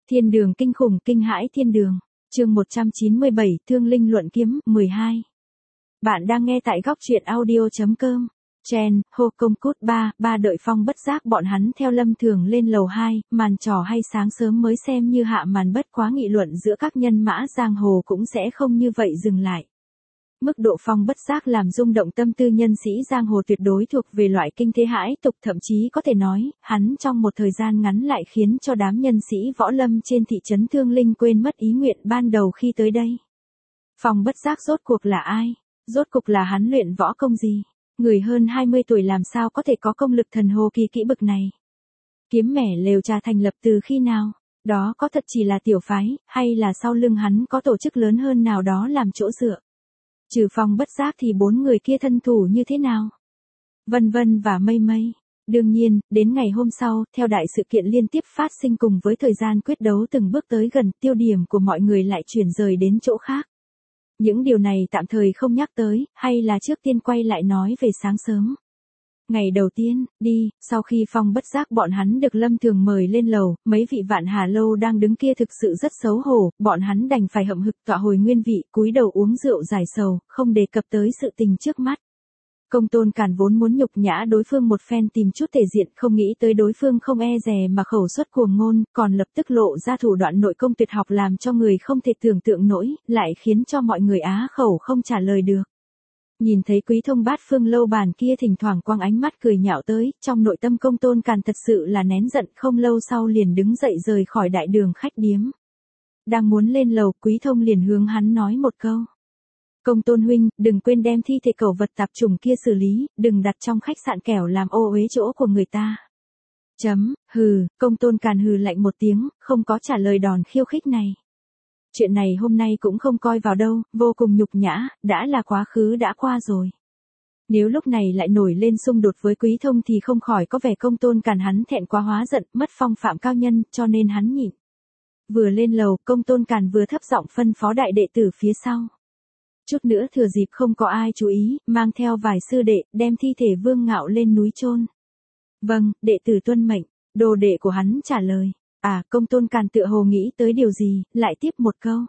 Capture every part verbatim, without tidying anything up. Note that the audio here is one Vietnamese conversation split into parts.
Thiên đường kinh khủng kinh hãi thiên đường. Chương một trăm chín mươi bảy, Thương Linh luận kiếm, mười hai. Bạn đang nghe tại góc truyện audio chấm com. Chen, hô công cút ba, ba đợi Phong bất giác bọn hắn theo Lâm Thường lên lầu hai, màn trò hay sáng sớm mới xem như hạ màn, bất quá nghị luận giữa các nhân mã giang hồ cũng sẽ không như vậy dừng lại. Mức độ Phong bất giác làm rung động tâm tư nhân sĩ giang hồ tuyệt đối thuộc về loại kinh thế hãi tục, thậm chí có thể nói, hắn trong một thời gian ngắn lại khiến cho đám nhân sĩ võ lâm trên thị trấn Thương Linh quên mất ý nguyện ban đầu khi tới đây. Phong bất giác rốt cuộc là ai? Rốt cuộc là hắn luyện võ công gì? Người hơn hai mươi tuổi làm sao có thể có công lực thần hồ kỳ kỹ bực này? Kiếm mẻ lều trà thành lập từ khi nào? Đó có thật chỉ là tiểu phái, hay là sau lưng hắn có tổ chức lớn hơn nào đó làm chỗ dựa? Trừ Phong bất giác thì bốn người kia thân thủ như thế nào? Vân vân và mây mây. Đương nhiên, đến ngày hôm sau, theo đại sự kiện liên tiếp phát sinh cùng với thời gian quyết đấu từng bước tới gần, tiêu điểm của mọi người lại chuyển rời đến chỗ khác. Những điều này tạm thời không nhắc tới, hay là trước tiên quay lại nói về sáng sớm. Ngày đầu tiên, đi, sau khi Phong bất giác bọn hắn được Lâm Thường mời lên lầu, mấy vị Vạn Hà Lâu đang đứng kia thực sự rất xấu hổ, bọn hắn đành phải hậm hực tọa hồi nguyên vị, cúi đầu uống rượu giải sầu, không đề cập tới sự tình trước mắt. Công Tôn Càn vốn muốn nhục nhã đối phương một phen tìm chút thể diện, không nghĩ tới đối phương không e dè mà khẩu xuất cuồng ngôn, còn lập tức lộ ra thủ đoạn nội công tuyệt học làm cho người không thể tưởng tượng nổi, lại khiến cho mọi người á khẩu không trả lời được. Nhìn thấy Quý Thông Bát Phương Lâu bàn kia thỉnh thoảng quang ánh mắt cười nhạo tới, trong nội tâm Công Tôn Càn thật sự là nén giận, không lâu sau liền đứng dậy rời khỏi đại đường khách điếm. Đang muốn lên lầu, Quý Thông liền hướng hắn nói một câu. Công Tôn huynh, đừng quên đem thi thể cẩu vật tạp chủng kia xử lý, đừng đặt trong khách sạn kẻo làm ô uế chỗ của người ta. Chấm, hừ, Công Tôn Càn hừ lạnh một tiếng, không có trả lời đòn khiêu khích này. Chuyện này hôm nay cũng không coi vào đâu, vô cùng nhục nhã, đã là quá khứ đã qua rồi. Nếu lúc này lại nổi lên xung đột với Quý Thông thì không khỏi có vẻ Công Tôn Càn hắn thẹn quá hóa giận, mất phong phạm cao nhân, cho nên hắn nhịn. Vừa lên lầu, Công Tôn Càn vừa thấp giọng phân phó đại đệ tử phía sau. Chút nữa thừa dịp không có ai chú ý, mang theo vài sư đệ, đem thi thể Vương Ngạo lên núi chôn. Vâng, đệ tử tuân mệnh, đồ đệ của hắn trả lời. À, Công Tôn Càn tựa hồ nghĩ tới điều gì, lại tiếp một câu.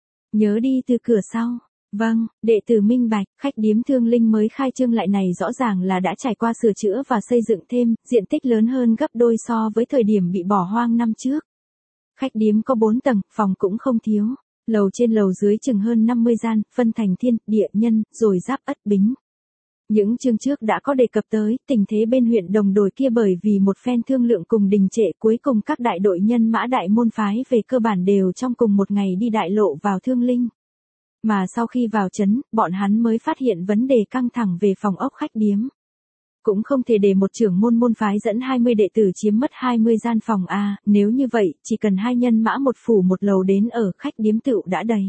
Nhớ đi từ cửa sau. Vâng, đệ tử minh bạch, khách điếm Thương Linh mới khai trương lại này rõ ràng là đã trải qua sửa chữa và xây dựng thêm, diện tích lớn hơn gấp đôi so với thời điểm bị bỏ hoang năm trước. Khách điếm có bốn tầng, phòng cũng không thiếu. Lầu trên lầu dưới chừng hơn năm mươi gian, phân thành thiên, địa, nhân, rồi giáp ất bính. Những chương trước đã có đề cập tới, tình thế bên huyện Đồng Đồi kia bởi vì một phen thương lượng cùng đình trệ, cuối cùng các đại đội nhân mã đại môn phái về cơ bản đều trong cùng một ngày đi đại lộ vào Thương Linh. Mà sau khi vào trấn, bọn hắn mới phát hiện vấn đề căng thẳng về phòng ốc khách điếm. Cũng không thể để một trưởng môn môn phái dẫn hai mươi đệ tử chiếm mất hai mươi gian phòng a, nếu như vậy, chỉ cần hai nhân mã một phủ một lầu đến ở khách điếm tựu đã đầy.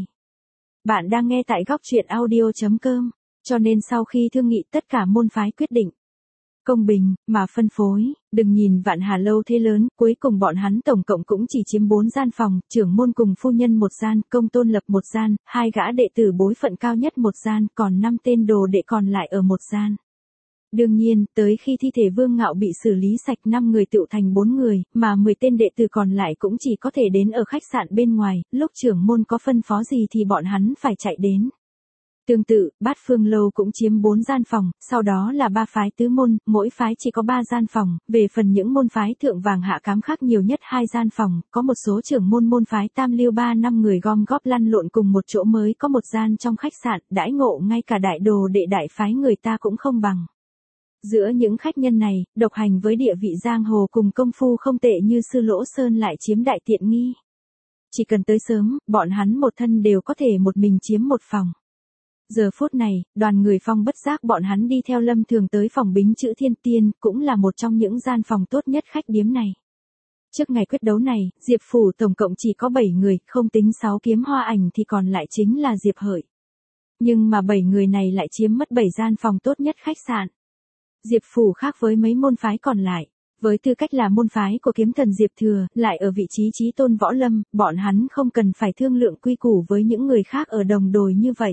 Bạn đang nghe tại góc truyện audio chấm com, cho nên sau khi thương nghị tất cả môn phái quyết định công bình mà phân phối, đừng nhìn Vạn Hà Lâu thế lớn, cuối cùng bọn hắn tổng cộng cũng chỉ chiếm bốn gian phòng, trưởng môn cùng phu nhân một gian, Công Tôn Lập một gian, hai gã đệ tử bối phận cao nhất một gian, còn năm tên đồ đệ còn lại ở một gian. Đương nhiên, tới khi thi thể Vương Ngạo bị xử lý sạch năm người tựu thành bốn người, mà mười tên đệ tử còn lại cũng chỉ có thể đến ở khách sạn bên ngoài, lúc trưởng môn có phân phó gì thì bọn hắn phải chạy đến. Tương tự, Bát Phương Lâu cũng chiếm bốn gian phòng, sau đó là ba phái tứ môn, mỗi phái chỉ có ba gian phòng, về phần những môn phái thượng vàng hạ cám khác nhiều nhất hai gian phòng, có một số trưởng môn môn phái tam lưu ba năm người gom góp lăn lộn cùng một chỗ mới có một gian trong khách sạn, đãi ngộ ngay cả đại đồ đệ đại phái người ta cũng không bằng. Giữa những khách nhân này, độc hành với địa vị giang hồ cùng công phu không tệ như Sư Lỗ Sơn lại chiếm đại tiện nghi. Chỉ cần tới sớm, bọn hắn một thân đều có thể một mình chiếm một phòng. Giờ phút này, đoàn người Phong bất giác bọn hắn đi theo Lâm Thường tới phòng Bính Chữ Thiên Tiên, cũng là một trong những gian phòng tốt nhất khách điếm này. Trước ngày quyết đấu này, Diệp Phủ tổng cộng chỉ có bảy người, không tính sáu kiếm hoa ảnh thì còn lại chính là Diệp Hợi. Nhưng mà bảy người này lại chiếm mất bảy gian phòng tốt nhất khách sạn. Diệp Phủ khác với mấy môn phái còn lại, với tư cách là môn phái của kiếm thần Diệp Thừa, lại ở vị trí chí tôn võ lâm, bọn hắn không cần phải thương lượng quy củ với những người khác ở Đồng Đồi như vậy.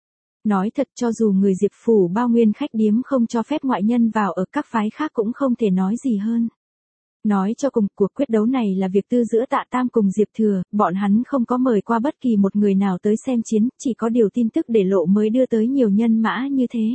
Nói thật, cho dù người Diệp Phủ bao nguyên khách điếm không cho phép ngoại nhân vào ở các phái khác cũng không thể nói gì hơn. Nói cho cùng, cuộc quyết đấu này là việc tư giữa Tạ Tam cùng Diệp Thừa, bọn hắn không có mời qua bất kỳ một người nào tới xem chiến, chỉ có điều tin tức để lộ mới đưa tới nhiều nhân mã như thế.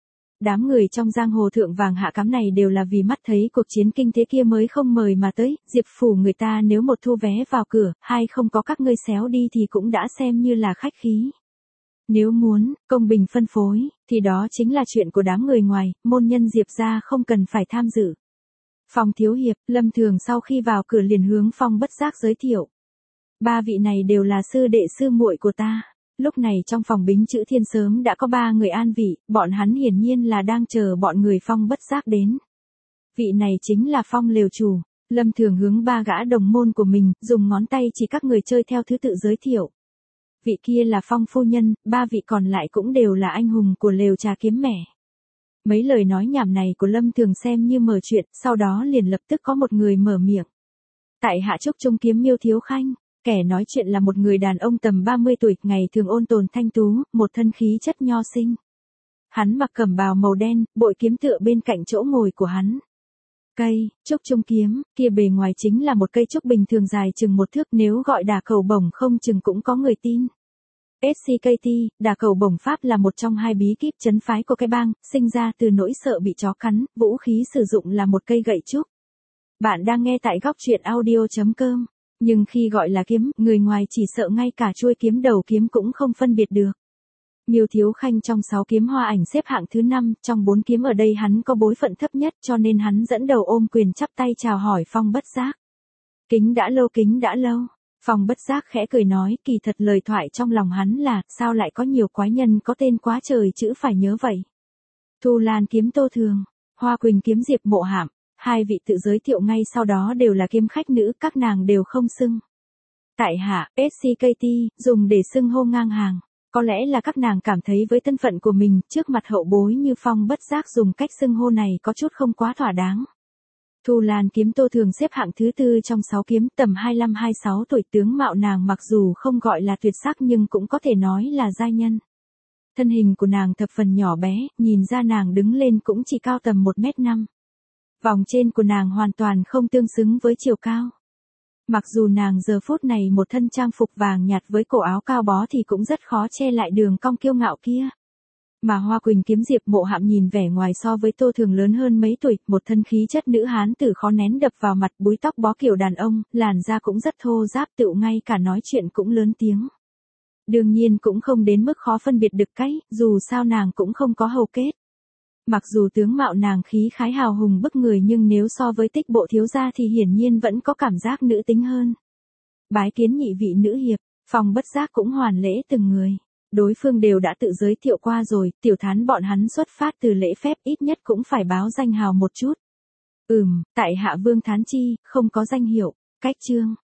Đám người trong giang hồ thượng vàng hạ cám này đều là vì mắt thấy cuộc chiến kinh thế kia mới không mời mà tới, Diệp phủ người ta nếu một thu vé vào cửa, hai không có các ngươi xéo đi thì cũng đã xem như là khách khí. Nếu muốn, công bình phân phối, thì đó chính là chuyện của đám người ngoài, môn nhân Diệp gia không cần phải tham dự. Phong thiếu hiệp, Lâm Thường sau khi vào cửa liền hướng Phong Bất Giác giới thiệu. Ba vị này đều là sư đệ sư muội của ta. Lúc này trong phòng Bính Chữ Thiên sớm đã có ba người an vị, bọn hắn hiển nhiên là đang chờ bọn người Phong Bất Giác đến. Vị này chính là Phong lều chủ. Lâm Thường hướng ba gã đồng môn của mình, dùng ngón tay chỉ các người chơi theo thứ tự giới thiệu. Vị kia là Phong phu nhân, ba vị còn lại cũng đều là anh hùng của lều trà kiếm mẻ. Mấy lời nói nhảm này của Lâm Thường xem như mở chuyện, sau đó liền lập tức có một người mở miệng. Tại hạ Trúc Trung Kiếm Miêu Thiếu Khanh, kẻ nói chuyện là một người đàn ông tầm ba mươi tuổi, ngày thường ôn tồn thanh tú, một thân khí chất nho sinh. Hắn mặc cẩm bào màu đen, bội kiếm tựa bên cạnh chỗ ngồi của hắn. Cây, trúc trung kiếm, kia bề ngoài chính là một cây trúc bình thường dài chừng một thước, nếu gọi đả cầu bổng không chừng cũng có người tin. ét xê ca tê, đả cầu bổng pháp là một trong hai bí kíp trấn phái của cái bang, sinh ra từ nỗi sợ bị chó cắn, vũ khí sử dụng là một cây gậy trúc. Bạn đang nghe tại góc truyện audio chấm com, nhưng khi gọi là kiếm, người ngoài chỉ sợ ngay cả chuôi kiếm đầu kiếm cũng không phân biệt được. Miêu Thiếu Khanh trong sáu kiếm hoa ảnh xếp hạng thứ năm, trong bốn kiếm ở đây hắn có bối phận thấp nhất cho nên hắn dẫn đầu ôm quyền chắp tay chào hỏi Phong Bất Giác. Kính đã lâu kính đã lâu. Phong Bất Giác khẽ cười nói, kỳ thật lời thoại trong lòng hắn là, sao lại có nhiều quái nhân có tên quá trời chữ phải nhớ vậy. Thu Lan kiếm Tô Thường, Hoa Quỳnh kiếm Diệp Mộ Hạm, hai vị tự giới thiệu ngay sau đó đều là kiếm khách nữ, các nàng đều không xưng tại hạ, ét xê ca tê, dùng để xưng hô ngang hàng. Có lẽ là các nàng cảm thấy với thân phận của mình, trước mặt hậu bối như Phong Bất Giác dùng cách xưng hô này có chút không quá thỏa đáng. Thu Lan kiếm Tô Thường xếp hạng thứ tư trong sáu kiếm, tầm hai mươi lăm hai mươi sáu tuổi, tướng mạo nàng mặc dù không gọi là tuyệt sắc nhưng cũng có thể nói là giai nhân. Thân hình của nàng thập phần nhỏ bé, nhìn ra nàng đứng lên cũng chỉ cao tầm một mét năm. Vòng trên của nàng hoàn toàn không tương xứng với chiều cao. Mặc dù nàng giờ phút này một thân trang phục vàng nhạt với cổ áo cao bó thì cũng rất khó che lại đường cong kiêu ngạo kia. Mà Hoa Quỳnh kiếm Diệp Mộ Hạm nhìn vẻ ngoài so với Tô Thường lớn hơn mấy tuổi, một thân khí chất nữ hán tử khó nén đập vào mặt, búi tóc bó kiểu đàn ông, làn da cũng rất thô ráp, tựu ngay cả nói chuyện cũng lớn tiếng. Đương nhiên cũng không đến mức khó phân biệt được cái, dù sao nàng cũng không có hầu kết. Mặc dù tướng mạo nàng khí khái hào hùng bức người nhưng nếu so với Tích Bộ thiếu gia thì hiển nhiên vẫn có cảm giác nữ tính hơn. Bái kiến nhị vị nữ hiệp, Phong Bất Giác cũng hoàn lễ từng người. Đối phương đều đã tự giới thiệu qua rồi, tiểu thán bọn hắn xuất phát từ lễ phép ít nhất cũng phải báo danh hào một chút. Ừm, tại hạ Vương Thán Chi, không có danh hiệu, cách chương.